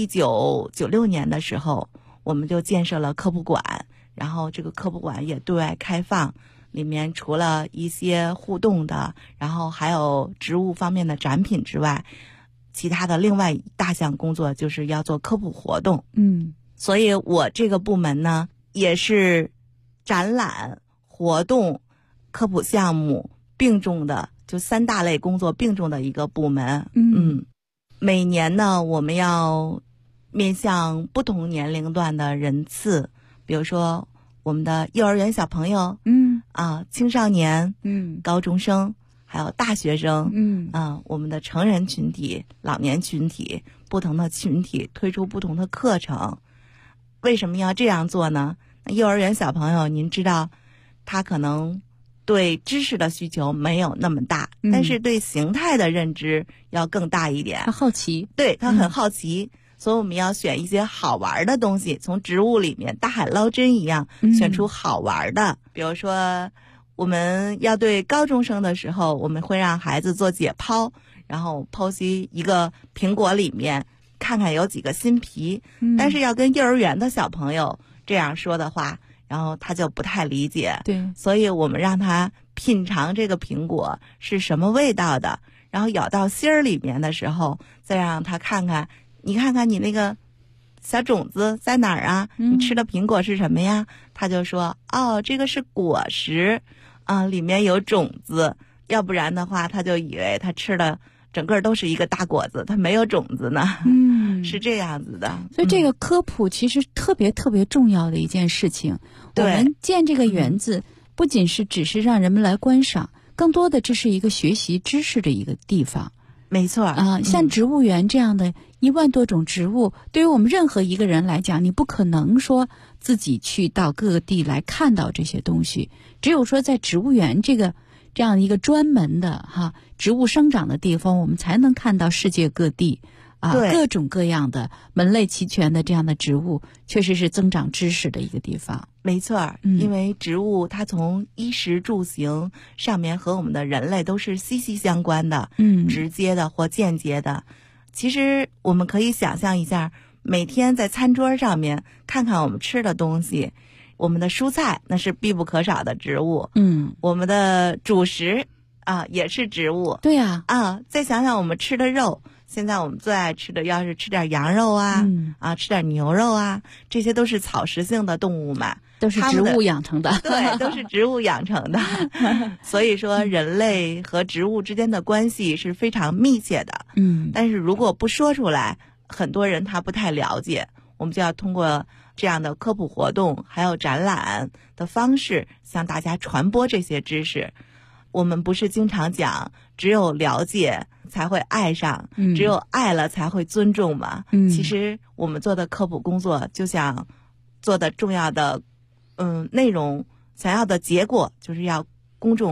1996年的时候，我们就建设了科普馆，然后这个科普馆也对外开放，里面除了一些互动的，然后还有植物方面的展品之外，其他的另外一大项工作就是要做科普活动。所以我这个部门呢，也是展览、活动、科普项目并重的，就3大类工作并重的一个部门。每年呢，我们要面向不同年龄段的人次，比如说我们的幼儿园小朋友，青少年，高中生，还有大学生，我们的成人群体、老年群体，不同的群体推出不同的课程。为什么要这样做呢？幼儿园小朋友，您知道，他可能对知识的需求没有那么大，但是对形态的认知要更大一点。 他好奇， 对，他很好奇。所以我们要选一些好玩的东西，从植物里面大海捞针一样选出好玩的。比如说我们要对高中生的时候，我们会让孩子做解剖，然后剖析一个苹果里面看看有几个新皮。但是要跟幼儿园的小朋友这样说的话，然后他就不太理解。 对， 所以我们让他品尝这个苹果是什么味道的，然后咬到心儿里面的时候，再让他看看，你看看你那个小种子在哪儿啊？你吃的苹果是什么呀？他就说，这个是果实，里面有种子。要不然的话，他就以为他吃的整个都是一个大果子，它没有种子呢。是这样子的。 所以这个科普其实特别特别重要的一件事情。我们建这个园子，不仅是只是让人们来观赏，更多的这是一个学习知识的一个地方。 没错像植物园这样的1万多种植物，对于我们任何一个人来讲，你不可能说自己去到各地来看到这些东西，只有说在植物园这样一个专门的植物生长的地方，我们才能看到世界各地各种各样的门类齐全的这样的植物，确实是增长知识的一个地方。 没错，因为植物它从衣食住行上面和我们的人类都是息息相关的，直接的或间接的。其实我们可以想象一下，每天在餐桌上面看看我们吃的东西，我们的蔬菜那是必不可少的植物，我们的主食也是植物。 对呀， 再想想我们吃的肉，现在我们最爱吃的，要是吃点羊肉吃点牛肉这些都是草食性的动物嘛， 都是植物养成的。 对，都是植物养成的。所以说人类和植物之间的关系是非常密切的。但是如果不说出来，很多人他不太了解，我们就要通过这样的科普活动还有展览的方式向大家传播这些知识。我们不是经常讲只有了解才会爱上，只有爱了才会尊重嘛？其实我们做的科普工作，就想做的重要的内容，想要的结果就是要公众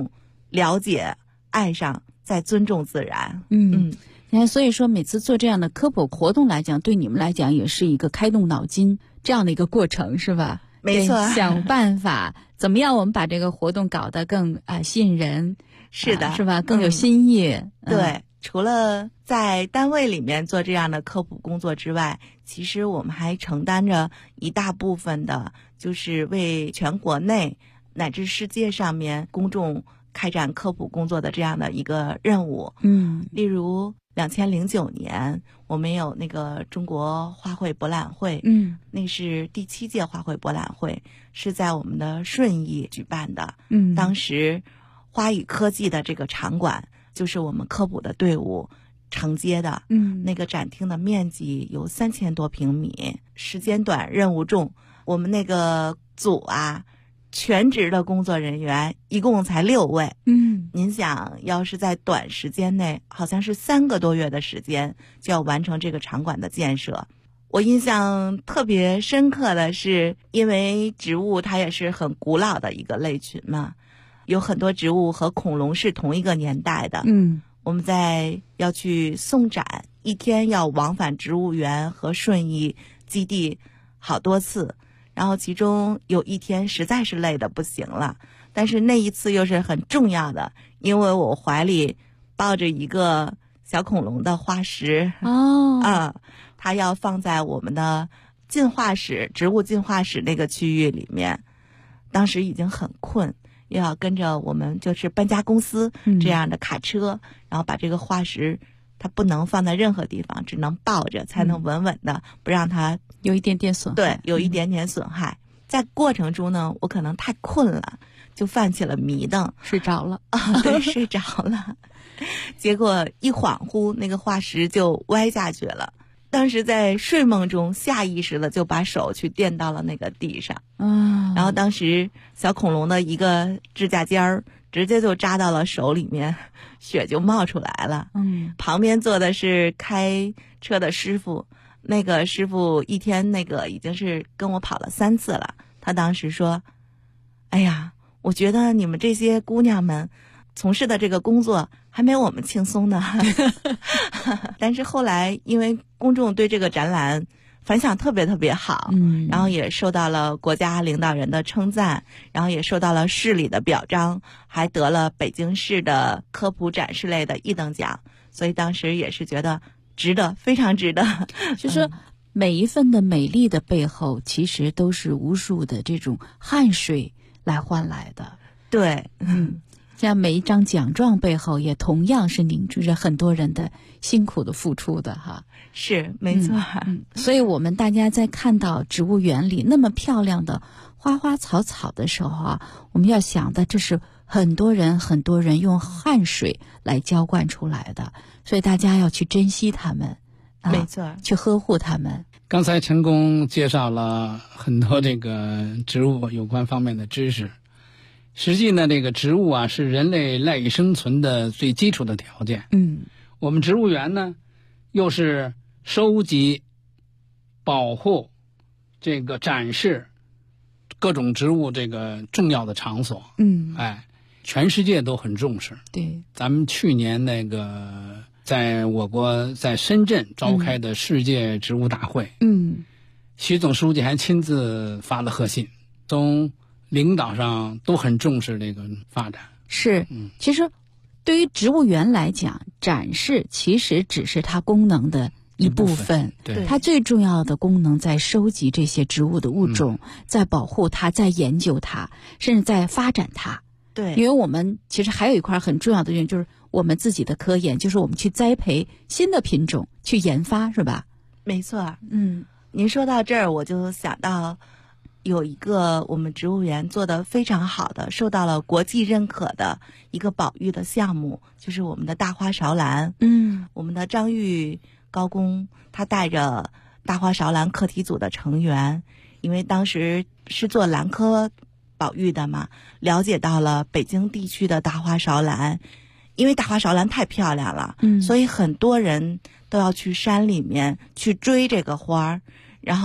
了解、爱上，再尊重自然。 你看，所以说每次做这样的科普活动来讲，对你们来讲也是一个开动脑筋这样的一个过程，是吧？ 没错， 想办法怎么样我们把这个活动搞得更吸引人， 是的， 是吧？更有新意。 对，除了在单位里面做这样的科普工作之外，其实我们还承担着一大部分的，就是为全国内乃至世界上面公众开展科普工作的这样的一个任务。例如2009年我们有那个中国花卉博览会，那是第7届花卉博览会，是在我们的顺义举办的。当时花语科技的这个场馆就是我们科普的队伍承接的。那个展厅的面积有3000多平米，时间短任务重，我们那个组啊全职的工作人员一共才6位。您想要是在短时间内，好像是3个多月的时间就要完成这个场馆的建设。我印象特别深刻的是，因为植物它也是很古老的一个类群嘛，有很多植物和恐龙是同一个年代的。我们在要去送展，一天要往返植物园和顺义基地好多次，然后其中有一天实在是累得不行了，但是那一次又是很重要的，因为我怀里抱着一个小恐龙的化石。它要放在我们的进化室、植物进化室那个区域里面。当时已经很困，又要跟着我们就是搬家公司这样的卡车，然后把这个化石它不能放在任何地方，只能抱着才能稳稳的不让它有一点点损害。 对，有一点点损害。在过程中呢，我可能太困了，就犯起了迷瞪， 睡着了。 对，睡着了。结果一恍惚，那个化石就歪下去了。当时在睡梦中下意识的就把手去垫到了那个地上。然后当时小恐龙的一个指甲尖儿直接就扎到了手里面，血就冒出来了。旁边坐的是开车的师傅，那个师傅一天那个已经是跟我跑了3次了。他当时说：“哎呀，我觉得你们这些姑娘们从事的这个工作还没我们轻松呢。”但是后来因为公众对这个展览反响特别特别好，然后也受到了国家领导人的称赞，然后也受到了市里的表彰，还得了北京市的科普展示类的1等奖，所以当时也是觉得值得，非常值得。 就是每一份的美丽的背后，其实都是无数的这种汗水来换来的。 对， 像每一张奖状背后，也同样是凝聚着很多人的辛苦的付出的哈。 是，没错。 所以我们大家在看到植物园里那么漂亮的花花草草的时候啊，我们要想的这是很多人用汗水来浇灌出来的，所以大家要去珍惜它们。 没错， 去呵护它们。 刚才陈工介绍了很多这个植物有关方面的知识。实际呢，这个植物啊是人类赖以生存的最基础的条件。我们植物园呢，又是收集、保护、这个展示各种植物这个重要的场所。全世界都很重视。 对， 咱们去年那个在我国在深圳召开的世界植物大会，习总书记还亲自发了贺信，从领导上都很重视这个发展。 是，其实对于植物园来讲，展示其实只是它功能的一部分。 对， 它最重要的功能在收集这些植物的物种，在保护它，在研究它，甚至在发展它。 对， 因为我们其实还有一块很重要的原因，就是我们自己的科研，就是我们去栽培新的品种，去研发，是吧？ 没错。您说到这儿，我就想到有一个我们植物园做得非常好的，受到了国际认可的一个保育的项目，就是我们的大花芍兰。我们的张玉高工他带着大花芍兰课题组的成员，因为当时是做兰科保育的嘛，了解到了北京地区的大花芍兰，因为大花芍兰太漂亮了，所以很多人都要去山里面去追这个花儿，然后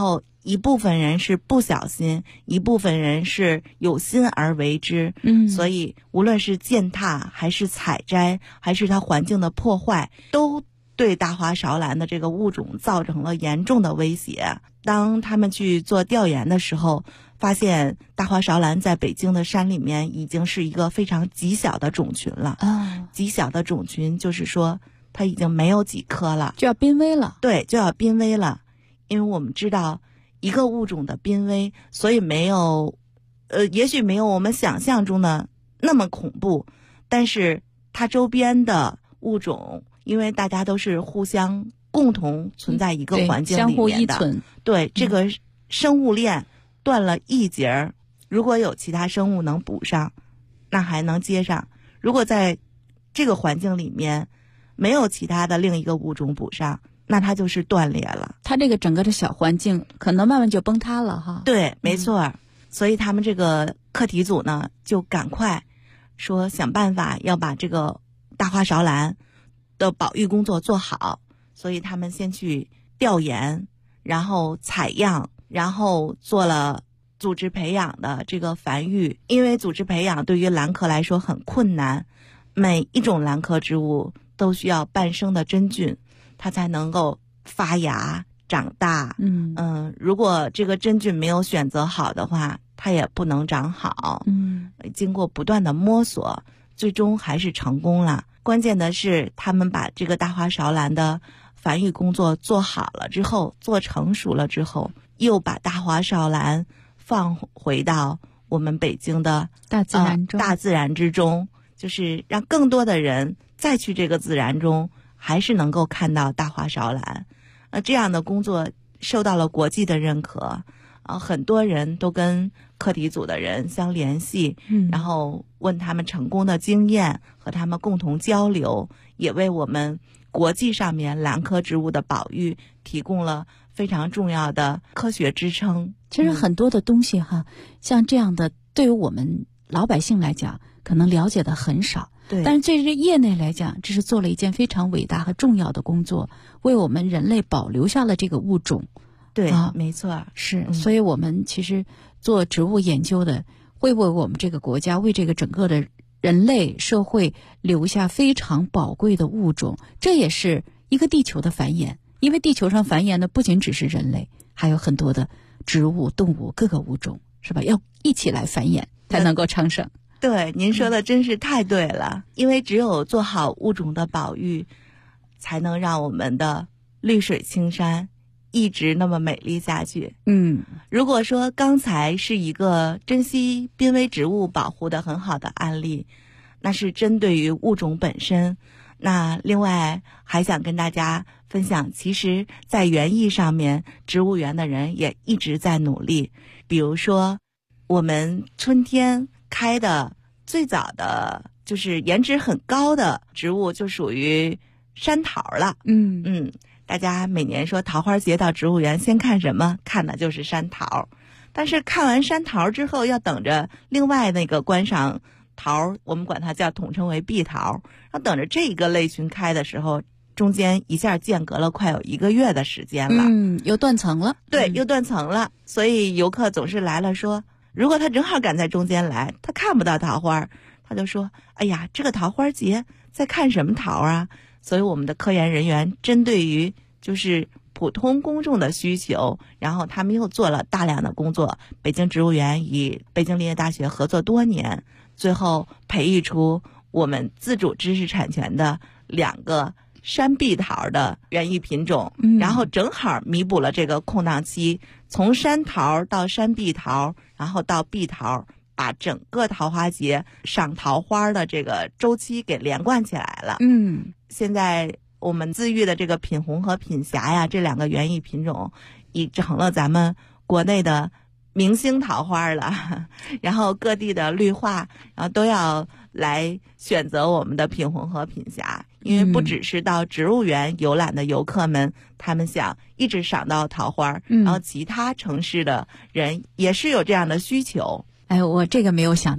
一部分人是不小心，一部分人是有心而为之。所以无论是践踏还是采摘，还是它环境的破坏，都对大花芍兰的这个物种造成了严重的威胁。当他们去做调研的时候，发现大花芍兰在北京的山里面已经是一个非常极小的种群了。极小的种群就是说它已经没有几棵了， 就要濒危了。 对，就要濒危了。因为我们知道一个物种的濒危，所以没有也许没有我们想象中的那么恐怖，但是它周边的物种，因为大家都是互相共同存在一个环境里面的， 相互依存。 对，这个生物链断了一截，如果有其他生物能补上，那还能接上；如果在这个环境里面没有其他的另一个物种补上，那它就是断裂了。 它这个整个的小环境可能慢慢就崩塌了哈。 对，没错。所以他们这个课题组呢，就赶快说想办法要把这个大花芍兰的保育工作做好。所以他们先去调研，然后采样，然后做了组织培养的这个繁育。因为组织培养对于兰科来说很困难，每一种兰科植物都需要半生的真菌，它才能够发芽长大。如果这个真菌没有选择好的话，它也不能长好。经过不断的摸索，最终还是成功了。关键的是他们把这个大花芍兰的繁育工作做好了之后，做成熟了之后，又把大花芍兰放回到我们北京的大自然之中，就是让更多的人再去这个自然中还是能够看到大花芍兰。这样的工作受到了国际的认可，很多人都跟课题组的人相联系，然后问他们成功的经验，和他们共同交流，也为我们国际上面兰科植物的保育提供了非常重要的科学支撑。其实很多的东西哈，像这样的对于我们老百姓来讲可能了解的很少，对，但是对于业内来讲，这是做了一件非常伟大和重要的工作，为我们人类保留下了这个物种。对，没错，是。所以我们其实做植物研究的，会为我们这个国家，为这个整个的人类社会留下非常宝贵的物种。这也是一个地球的繁衍，因为地球上繁衍的不仅只是人类，还有很多的植物、动物，各个物种，是吧？要一起来繁衍，才能够昌盛。对，您说的真是太对了。因为只有做好物种的保育，才能让我们的绿水青山一直那么美丽下去。如果说刚才是一个珍稀濒危植物保护的很好的案例，那是针对于物种本身。那另外还想跟大家分享，其实在园艺上面，植物园的人也一直在努力。比如说我们春天开的最早的就是颜值很高的植物，就属于山桃了。大家每年说桃花节到植物园，先看什么？看的就是山桃。但是看完山桃之后，要等着另外那个观赏桃，我们管它叫统称为碧桃，要等着这一个类群开的时候，中间一下间隔了快有1个月的时间了。又断层了。对，又断层了。所以游客总是来了说，如果他正好赶在中间来，他看不到桃花，他就说，哎呀，这个桃花节在看什么桃啊？所以我们的科研人员针对于就是普通公众的需求，然后他们又做了大量的工作。北京植物园与北京林业大学合作多年，最后培育出我们自主知识产权的2个山碧桃的园艺品种，然后正好弥补了这个空档期，从山桃到山碧桃，然后到碧桃，把整个桃花节赏桃花的这个周期给连贯起来了。现在我们自育的这个品红和品霞呀，这2个园艺品种已成了咱们国内的明星桃花了。然后各地的绿化，然后都要来选择我们的品红和品霞，因为不只是到植物园游览的游客们，他们想一直赏到桃花，然后其他城市的人也是有这样的需求。哎，我这个没有想到，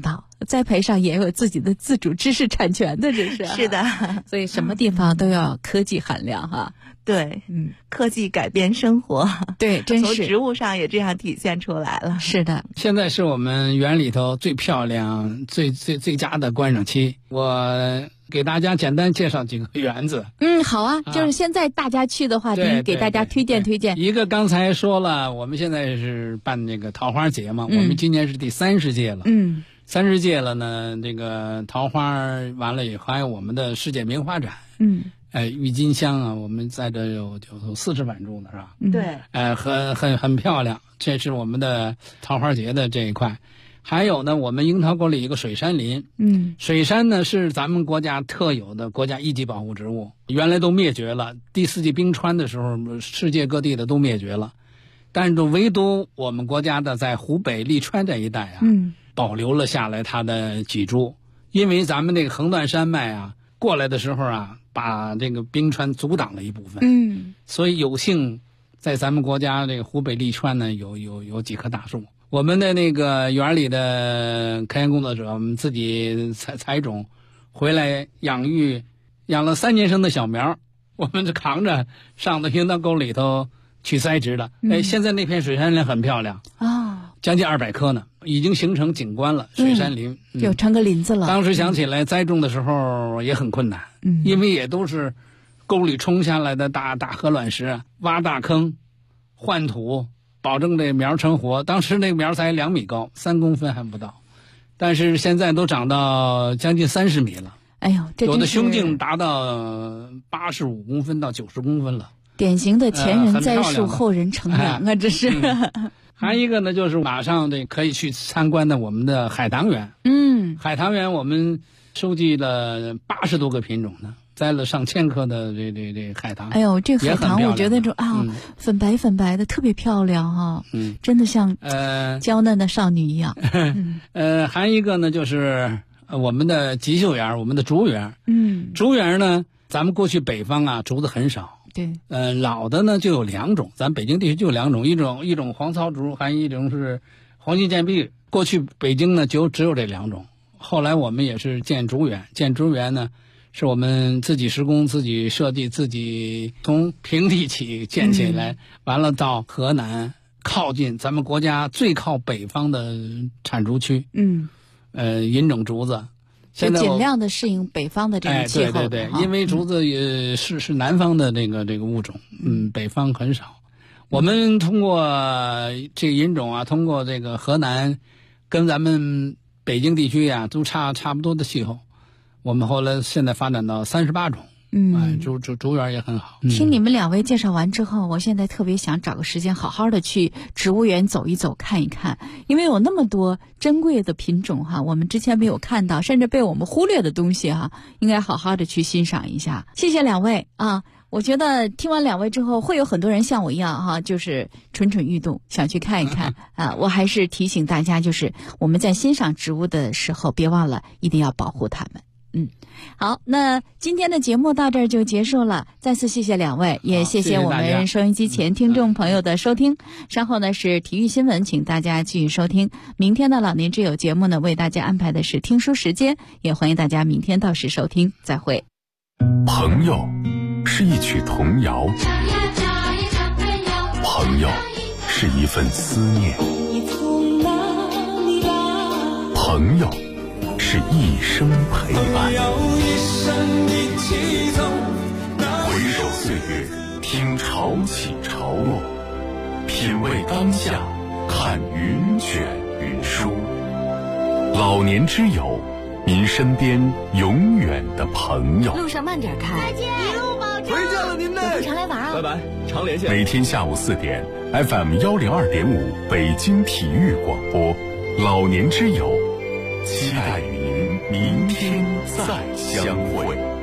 栽培上也有自己的自主知识产权的，这是是的， 所以什么地方都要科技含量哈。 对，科技改变生活， 对，真是从植物上也这样体现出来了。 是的， 现在是我们园里头最漂亮、最佳的观赏期。我给大家简单介绍几个园子。 好啊，就是现在大家去的话，给大家推荐。 一个刚才说了，我们现在是办那个桃花节嘛，我们今年是第30届了。30届了呢，这个桃花完了以后，还有我们的世界名花展。郁金香啊，我们在这有40万株呢，是吧？ 对。 很漂亮，这是我们的桃花节的这一块。还有呢，我们樱桃沟里一个水杉林。水杉呢是咱们国家特有的国家一级保护植物，原来都灭绝了。第4纪冰川的时候，世界各地的都灭绝了，但是唯独我们国家的在湖北利川这一带啊，保留了下来它的几株。因为咱们这个横断山脉啊过来的时候啊，把这个冰川阻挡了一部分。所以有幸在咱们国家这个湖北利川呢有几棵大树。我们的那个园里的科研工作者，我们自己采种回来养育，养了3年生的小苗，我们就扛着上到樱桃沟里头去栽植的。现在那片水杉林很漂亮啊，将近200棵呢，已经形成景观了。水杉林就成个林子了。 当时想起来栽种的时候也很困难，因为也都是沟里冲下来的大河卵石，挖大坑，换土，保证这苗成活。当时那个苗才2米高，3公分还不到，但是现在都长到将近30米了。 哎呦，这有的胸径达到85公分到90公分了。 典型的前人栽树，后人乘凉啊，这是。 还一个呢，就是马上这可以去参观的我们的海棠园。海棠园我们收集了80多个品种呢，栽了上千棵的这海棠。 哎呦，这个海棠我觉得粉白的特别漂亮哈，真的像娇嫩的少女一样。 还一个呢，就是我们的吉秀园，我们的竹园。竹园呢，咱们过去北方啊竹子很少。 对， 老的呢就有2种，咱北京地区就有2种，一种黄草竹，还有一种是黄金渐壁。过去北京呢就只有这2种，后来我们也是建竹园。建竹园呢，是我们自己施工、自己设计、自己从平地起建起来，完了到河南靠近咱们国家最靠北方的产竹区。引种竹子。 就尽量的适应北方的这个气候。 对，因为竹子也是南方的这个物种，北方很少。我们通过这个引种啊，通过这个河南跟咱们北京地区啊都差不多的气候，我们后来现在发展到38种。竹园也很好。 听你们2位介绍完之后，我现在特别想找个时间好好的去植物园走一走看一看，因为有那么多珍贵的品种哈，我们之前没有看到，甚至被我们忽略的东西哈，应该好好的去欣赏一下。谢谢2位啊！我觉得听完2位之后，会有很多人像我一样哈，就是蠢蠢欲动，想去看一看啊。我还是提醒大家，就是我们在欣赏植物的时候，别忘了一定要保护它们。好，那今天的节目到这儿就结束了。再次谢谢2位，也谢谢我们收音机前听众朋友的收听。稍后呢是体育新闻，请大家继续收听。明天的老年之友节目呢，为大家安排的是听书时间，也欢迎大家明天到时收听。再会。 朋友是一曲童谣，朋友是一份思念，朋友是一生陪伴。回首岁月，听潮起潮落，品味当下，看云卷云舒。老年之友，您身边永远的朋友。 路上慢点开， 再见，一路保重。 回见了您嘞， 有空常来玩啊！ 拜拜，常联系。 每天下午4点 ，FM 102.5北京体育广播，老年之友，期待与您明天再相会。